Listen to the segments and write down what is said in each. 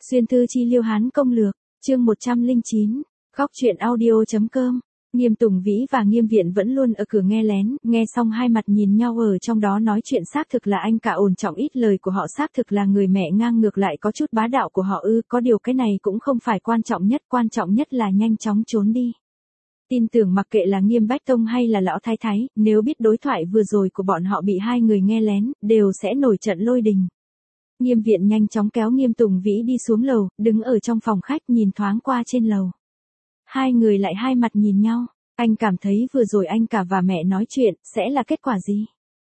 Xuyên thư chi liêu Hán công lược, chương 109, góc truyện audio.com. Nghiêm Tùng Vĩ và Nghiêm Viện vẫn luôn ở cửa nghe lén, nghe xong hai mặt nhìn nhau ở trong đó nói chuyện, xác thực là anh cả ổn trọng, ít lời của họ xác thực là người mẹ ngang ngược lại có chút bá đạo của họ có điều cái này cũng không phải quan trọng nhất là nhanh chóng trốn đi. Tin tưởng mặc kệ là Nghiêm Bách Tông hay là Lão Thái Thái, nếu biết đối thoại vừa rồi của bọn họ bị hai người nghe lén, đều sẽ nổi trận lôi đình. Nghiêm Viện nhanh chóng kéo Nghiêm Tùng Vĩ đi xuống lầu, đứng ở trong phòng khách nhìn thoáng qua trên lầu. Hai người lại hai mặt nhìn nhau, anh cảm thấy vừa rồi anh cả và mẹ nói chuyện, sẽ là kết quả gì?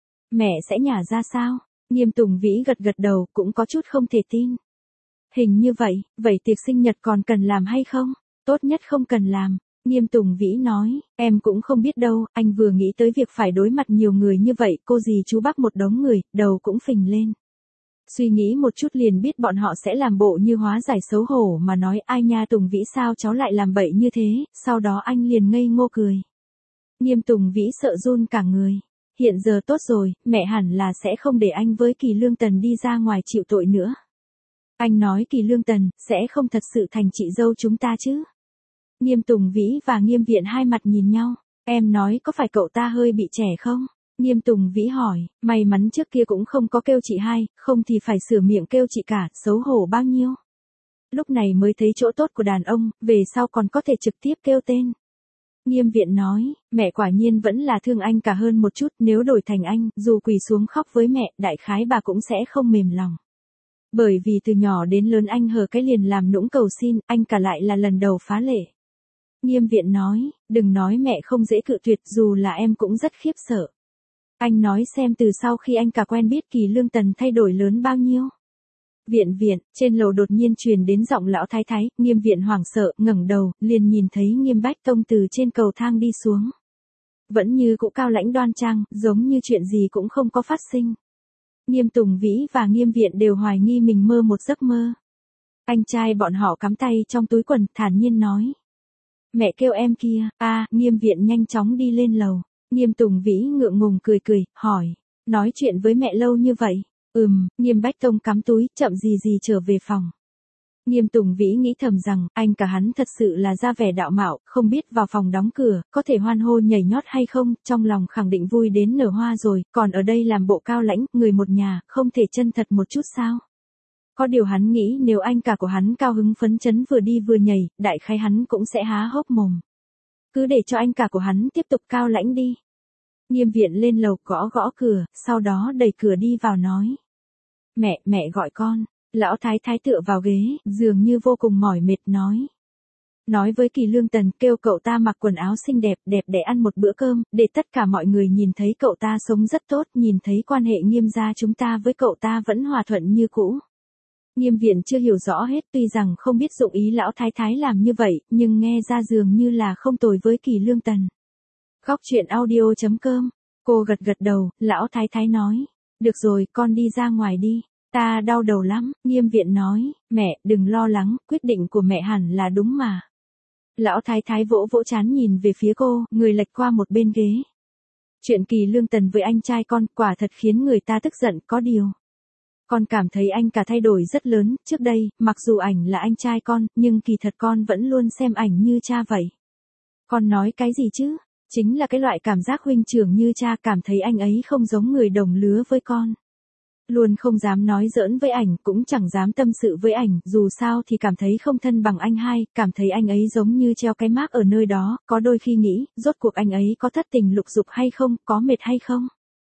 Mẹ sẽ nhả ra sao? Nghiêm Tùng Vĩ gật đầu, cũng có chút không thể tin. Hình như vậy tiệc sinh nhật còn cần làm hay không? Tốt nhất không cần làm. Nghiêm Tùng Vĩ nói, em cũng không biết đâu, anh vừa nghĩ tới việc phải đối mặt nhiều người như vậy, cô dì chú bác một đống người, đầu cũng phình lên. Suy nghĩ một chút liền biết bọn họ sẽ làm bộ như hóa giải xấu hổ mà nói, ai nha Tùng Vĩ sao cháu lại làm bậy như thế, sau đó anh liền ngây ngô cười. Nghiêm Tùng Vĩ sợ run cả người. Hiện giờ tốt rồi, mẹ hẳn là sẽ không để anh với Kỳ Lương Tần đi ra ngoài chịu tội nữa. Anh nói Kỳ Lương Tần, sẽ không thật sự thành chị dâu chúng ta chứ? Nghiêm Tùng Vĩ và Nghiêm Viện hai mặt nhìn nhau, em nói có phải cậu ta hơi bị trẻ không? Nghiêm Tùng Vĩ hỏi, may mắn trước kia cũng không có kêu chị hai, không thì phải sửa miệng kêu chị cả, xấu hổ bao nhiêu. Lúc này mới thấy chỗ tốt của đàn ông, về sau còn có thể trực tiếp kêu tên. Nghiêm Viện nói, mẹ quả nhiên vẫn là thương anh cả hơn một chút, nếu đổi thành anh, dù quỳ xuống khóc với mẹ, đại khái bà cũng sẽ không mềm lòng. Bởi vì từ nhỏ đến lớn anh hờ cái liền làm nũng cầu xin, anh cả lại là lần đầu phá lệ. Nghiêm Viện nói, đừng nói mẹ không dễ cự tuyệt, dù là em cũng rất khiếp sợ. Anh nói xem từ sau khi anh cả quen biết Kỳ Lương Tần thay đổi lớn bao nhiêu. Viện, trên lầu đột nhiên truyền đến giọng Lão Thái Thái, Nghiêm Viện hoảng sợ, ngẩng đầu, liền nhìn thấy Nghiêm Bách Tông từ trên cầu thang đi xuống. Vẫn như cũ cao lãnh đoan trang, giống như chuyện gì cũng không có phát sinh. Nghiêm Tùng Vĩ và Nghiêm Viện đều hoài nghi mình mơ một giấc mơ. Anh trai bọn họ cắm tay trong túi quần, thản nhiên nói. Mẹ kêu em kia, Nghiêm Viện nhanh chóng đi lên lầu. Nghiêm Tùng Vĩ ngượng ngùng cười, hỏi, nói chuyện với mẹ lâu như vậy? Nghiêm Bách Tông cắm túi, chậm gì trở về phòng. Nghiêm Tùng Vĩ nghĩ thầm rằng, anh cả hắn thật sự là ra vẻ đạo mạo, không biết vào phòng đóng cửa, có thể hoan hô nhảy nhót hay không, trong lòng khẳng định vui đến nở hoa rồi, còn ở đây làm bộ cao lãnh, người một nhà, không thể chân thật một chút sao? Có điều hắn nghĩ nếu anh cả của hắn cao hứng phấn chấn vừa đi vừa nhảy, đại khái hắn cũng sẽ há hốc mồm. Cứ để cho anh cả của hắn tiếp tục cao lãnh đi. Nghiêm Viện lên lầu gõ cửa, sau đó đẩy cửa đi vào nói. Mẹ gọi con. Lão Thái Thái tựa vào ghế, dường như vô cùng mỏi mệt nói. Nói với Kỳ Lương Tần kêu cậu ta mặc quần áo xinh đẹp để ăn một bữa cơm, để tất cả mọi người nhìn thấy cậu ta sống rất tốt, nhìn thấy quan hệ Nghiêm gia chúng ta với cậu ta vẫn hòa thuận như cũ. Nghiêm Viện chưa hiểu rõ hết, tuy rằng không biết dụng ý Lão Thái Thái làm như vậy, nhưng nghe ra dường như là không tồi với Kỳ Lương Tần. Góc truyện audio.com. Cô gật đầu, Lão Thái Thái nói. Được rồi, con đi ra ngoài đi. Ta đau đầu lắm. Nghiêm Viện nói, mẹ, đừng lo lắng, quyết định của mẹ hẳn là đúng mà. Lão Thái Thái vỗ trán nhìn về phía cô, người lệch qua một bên ghế. Chuyện Kỳ Lương Tần với anh trai con quả thật khiến người ta tức giận, có điều. Con cảm thấy anh cả thay đổi rất lớn, trước đây, mặc dù ảnh là anh trai con, nhưng kỳ thật con vẫn luôn xem ảnh như cha vậy. Con nói cái gì chứ? Chính là cái loại cảm giác huynh trưởng như cha, cảm thấy anh ấy không giống người đồng lứa với con. Luôn không dám nói giỡn với ảnh, cũng chẳng dám tâm sự với ảnh, dù sao thì cảm thấy không thân bằng anh hai, cảm thấy anh ấy giống như treo cái mác ở nơi đó, có đôi khi nghĩ, rốt cuộc anh ấy có thất tình lục dục hay không, có mệt hay không.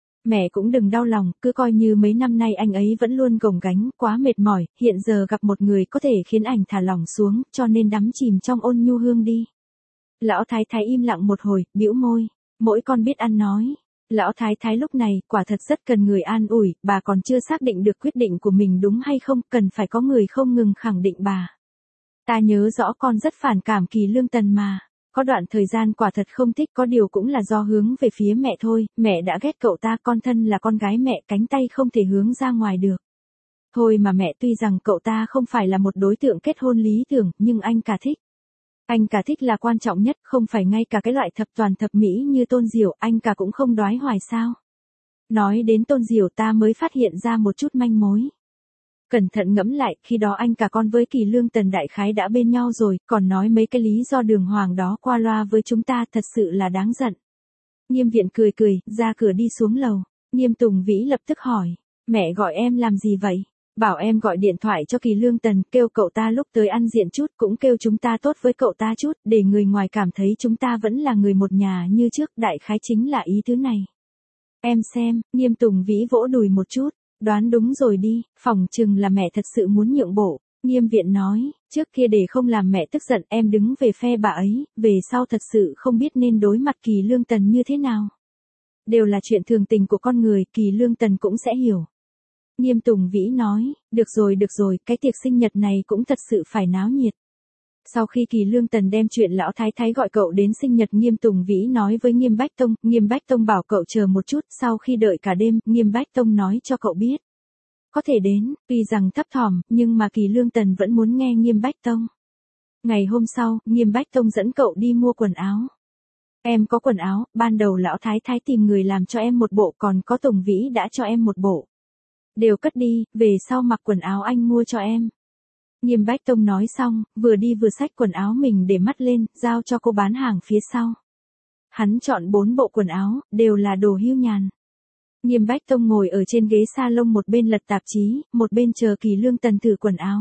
Mẹ cũng đừng đau lòng, cứ coi như mấy năm nay anh ấy vẫn luôn gồng gánh, quá mệt mỏi, hiện giờ gặp một người có thể khiến ảnh thả lỏng xuống, cho nên đắm chìm trong ôn nhu hương đi. Lão Thái Thái im lặng một hồi, bĩu môi, mỗi con biết ăn nói. Lão Thái Thái lúc này, quả thật rất cần người an ủi, bà còn chưa xác định được quyết định của mình đúng hay không, cần phải có người không ngừng khẳng định bà. Ta nhớ rõ con rất phản cảm Kỳ Lương Tần mà. Có đoạn thời gian quả thật không thích, có điều cũng là do hướng về phía mẹ thôi, mẹ đã ghét cậu ta, con thân là con gái mẹ, cánh tay không thể hướng ra ngoài được. Thôi mà mẹ, tuy rằng cậu ta không phải là một đối tượng kết hôn lý tưởng, nhưng anh cả thích. Anh cả thích là quan trọng nhất, không phải ngay cả cái loại thập toàn thập mỹ như Tôn Diểu, anh cả cũng không đoái hoài sao. Nói đến Tôn Diểu ta mới phát hiện ra một chút manh mối. Cẩn thận ngẫm lại, khi đó anh cả con với Kỳ Lương Tần đại khái đã bên nhau rồi, còn nói mấy cái lý do đường hoàng đó qua loa với chúng ta, thật sự là đáng giận. Nghiêm Viện cười cười, ra cửa đi xuống lầu. Nghiêm Tùng Vĩ lập tức hỏi, mẹ gọi em làm gì vậy? Bảo em gọi điện thoại cho Kỳ Lương Tần, kêu cậu ta lúc tới ăn diện chút, cũng kêu chúng ta tốt với cậu ta chút, để người ngoài cảm thấy chúng ta vẫn là người một nhà như trước, đại khái chính là ý thứ này. Em xem, Nghiêm Tùng Vĩ vỗ đùi một chút, đoán đúng rồi đi, phỏng chừng là mẹ thật sự muốn nhượng bộ. Nghiêm Viện nói, trước kia để không làm mẹ tức giận em đứng về phe bà ấy, về sau thật sự không biết nên đối mặt Kỳ Lương Tần như thế nào. Đều là chuyện thường tình của con người, Kỳ Lương Tần cũng sẽ hiểu. Nghiêm Tùng Vĩ nói, được rồi, cái tiệc sinh nhật này cũng thật sự phải náo nhiệt. Sau khi Kỳ Lương Tần đem chuyện lão thái thái gọi cậu đến sinh nhật, Nghiêm Tùng Vĩ nói với Nghiêm Bách Tông bảo cậu chờ một chút, sau khi đợi cả đêm, Nghiêm Bách Tông nói cho cậu biết. Có thể đến, tuy rằng thấp thỏm, nhưng mà Kỳ Lương Tần vẫn muốn nghe Nghiêm Bách Tông. Ngày hôm sau, Nghiêm Bách Tông dẫn cậu đi mua quần áo. Em có quần áo, ban đầu lão thái thái tìm người làm cho em một bộ, còn có Tùng Vĩ đã cho em một bộ. Đều cất đi, về sau mặc quần áo anh mua cho em. Nghiêm Bách Tông nói xong, vừa đi vừa xách quần áo mình để mắt lên, giao cho cô bán hàng phía sau. Hắn chọn 4 bộ quần áo, đều là đồ hưu nhàn. Nghiêm Bách Tông ngồi ở trên ghế salon, một bên lật tạp chí, một bên chờ Kỳ Lương Tần thử quần áo.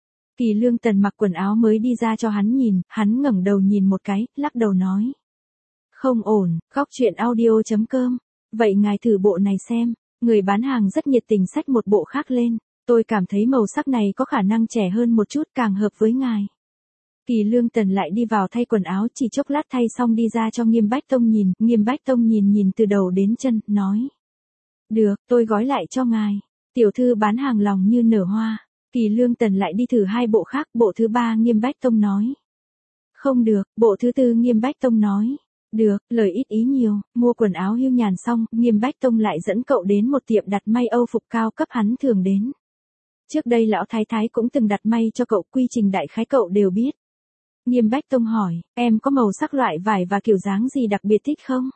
Kỳ Lương Tần mặc quần áo mới đi ra cho hắn nhìn, hắn ngẩng đầu nhìn một cái, lắc đầu nói. Không ổn, Góc Chuyện Audio.com. Vậy ngài thử bộ này xem. Người bán hàng rất nhiệt tình xách một bộ khác lên. Tôi cảm thấy màu sắc này có khả năng trẻ hơn một chút, càng hợp với ngài. Kỳ Lương Tần lại đi vào thay quần áo, chỉ chốc lát thay xong đi ra cho Nghiêm Bách Tông nhìn. Nghiêm Bách Tông nhìn từ đầu đến chân, nói. Được, tôi gói lại cho ngài. Tiểu thư bán hàng lòng như nở hoa. Kỳ Lương Tần lại đi thử 2 bộ khác, bộ thứ 3 Nghiêm Bách Tông nói. Không được, bộ thứ 4 Nghiêm Bách Tông nói. Được, lời ít ý nhiều, mua quần áo hưu nhàn xong, Nghiêm Bách Tông lại dẫn cậu đến một tiệm đặt may Âu phục cao cấp hắn thường đến. Trước đây lão thái thái cũng từng đặt may cho cậu, quy trình đại khái cậu đều biết. Nghiêm Bách Tông hỏi, em có màu sắc, loại vải và kiểu dáng gì đặc biệt thích không?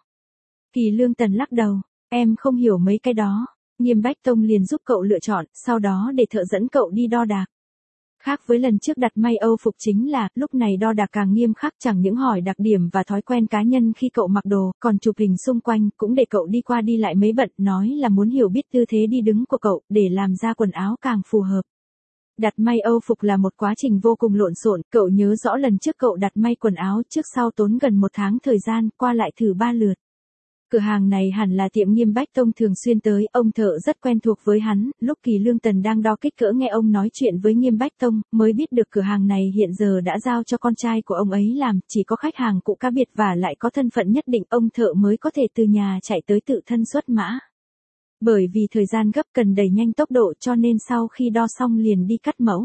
Kỳ Lương Tần lắc đầu, em không hiểu mấy cái đó. Nghiêm Bách Tông liền giúp cậu lựa chọn, sau đó để thợ dẫn cậu đi đo đạc. Khác với lần trước đặt may Âu phục chính là, lúc này đo đạc càng nghiêm khắc, chẳng những hỏi đặc điểm và thói quen cá nhân khi cậu mặc đồ, còn chụp hình xung quanh, cũng để cậu đi qua đi lại mấy bận, nói là muốn hiểu biết tư thế đi đứng của cậu, để làm ra quần áo càng phù hợp. Đặt may Âu phục là một quá trình vô cùng lộn xộn, cậu nhớ rõ lần trước cậu đặt may quần áo trước sau tốn gần 1 tháng thời gian, qua lại thử 3 lượt. Cửa hàng này hẳn là tiệm Nghiêm Bách Tông thường xuyên tới, ông thợ rất quen thuộc với hắn, lúc Kỳ Lương Tần đang đo kích cỡ nghe ông nói chuyện với Nghiêm Bách Tông, mới biết được cửa hàng này hiện giờ đã giao cho con trai của ông ấy làm, chỉ có khách hàng cụ cá biệt và lại có thân phận nhất định, ông thợ mới có thể từ nhà chạy tới tự thân xuất mã. Bởi vì thời gian gấp cần đẩy nhanh tốc độ cho nên sau khi đo xong liền đi cắt mẫu.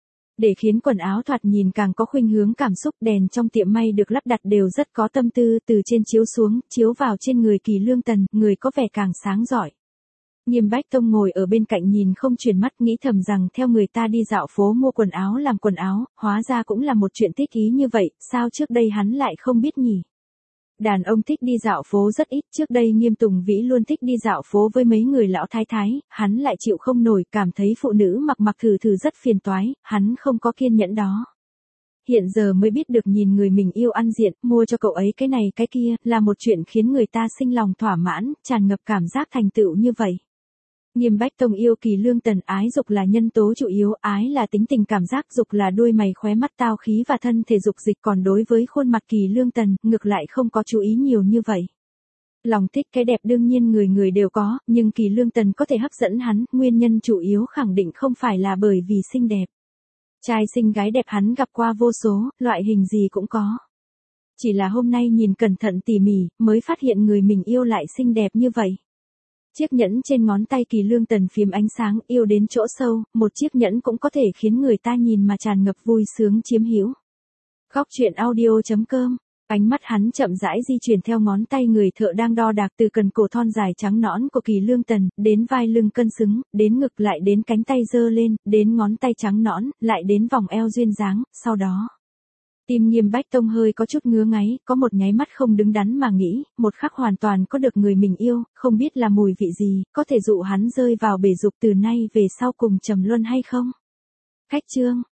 Để khiến quần áo thoạt nhìn càng có khuynh hướng cảm xúc, đèn trong tiệm may được lắp đặt đều rất có tâm tư, từ trên chiếu xuống, chiếu vào trên người Kỳ Lương Tần, người có vẻ càng sáng giỏi. Nghiêm Bách Tông ngồi ở bên cạnh nhìn không chuyển mắt, nghĩ thầm rằng theo người ta đi dạo phố mua quần áo làm quần áo, hóa ra cũng là một chuyện thích ý như vậy, sao trước đây hắn lại không biết nhỉ? Đàn ông thích đi dạo phố rất ít, trước đây Nghiêm Tùng Vĩ luôn thích đi dạo phố với mấy người lão thái thái, hắn lại chịu không nổi, cảm thấy phụ nữ mặc thử rất phiền toái, hắn không có kiên nhẫn đó. Hiện giờ mới biết được nhìn người mình yêu ăn diện, mua cho cậu ấy cái này cái kia, là một chuyện khiến người ta sinh lòng thỏa mãn, tràn ngập cảm giác thành tựu như vậy. Nghiêm Bách Tông yêu Kỳ Lương Tần, ái dục là nhân tố chủ yếu, ái là tính tình, cảm giác dục là đuôi mày khóe mắt tao khí và thân thể dục dịch, còn đối với khuôn mặt Kỳ Lương Tần, ngược lại không có chú ý nhiều như vậy. Lòng thích cái đẹp đương nhiên người người đều có, nhưng Kỳ Lương Tần có thể hấp dẫn hắn, nguyên nhân chủ yếu khẳng định không phải là bởi vì xinh đẹp. Trai xinh gái đẹp hắn gặp qua vô số, loại hình gì cũng có. Chỉ là hôm nay nhìn cẩn thận tỉ mỉ, mới phát hiện người mình yêu lại xinh đẹp như vậy. Chiếc nhẫn trên ngón tay Kỳ Lương Tần phím ánh sáng, yêu đến chỗ sâu, một chiếc nhẫn cũng có thể khiến người ta nhìn mà tràn ngập vui sướng chiếm hữu. Góc Chuyện Audio.com. Ánh mắt hắn chậm rãi di chuyển theo ngón tay người thợ đang đo đạc, từ cần cổ thon dài trắng nõn của Kỳ Lương Tần, đến vai lưng cân xứng, đến ngực, lại đến cánh tay giơ lên, đến ngón tay trắng nõn, lại đến vòng eo duyên dáng, sau đó Tim Nghiêm Bách Tông hơi có chút ngứa ngáy, có một nháy mắt không đứng đắn mà nghĩ, một khắc hoàn toàn có được người mình yêu, không biết là mùi vị gì, có thể dụ hắn rơi vào bể dục từ nay về sau cùng trầm luân hay không? Khách chương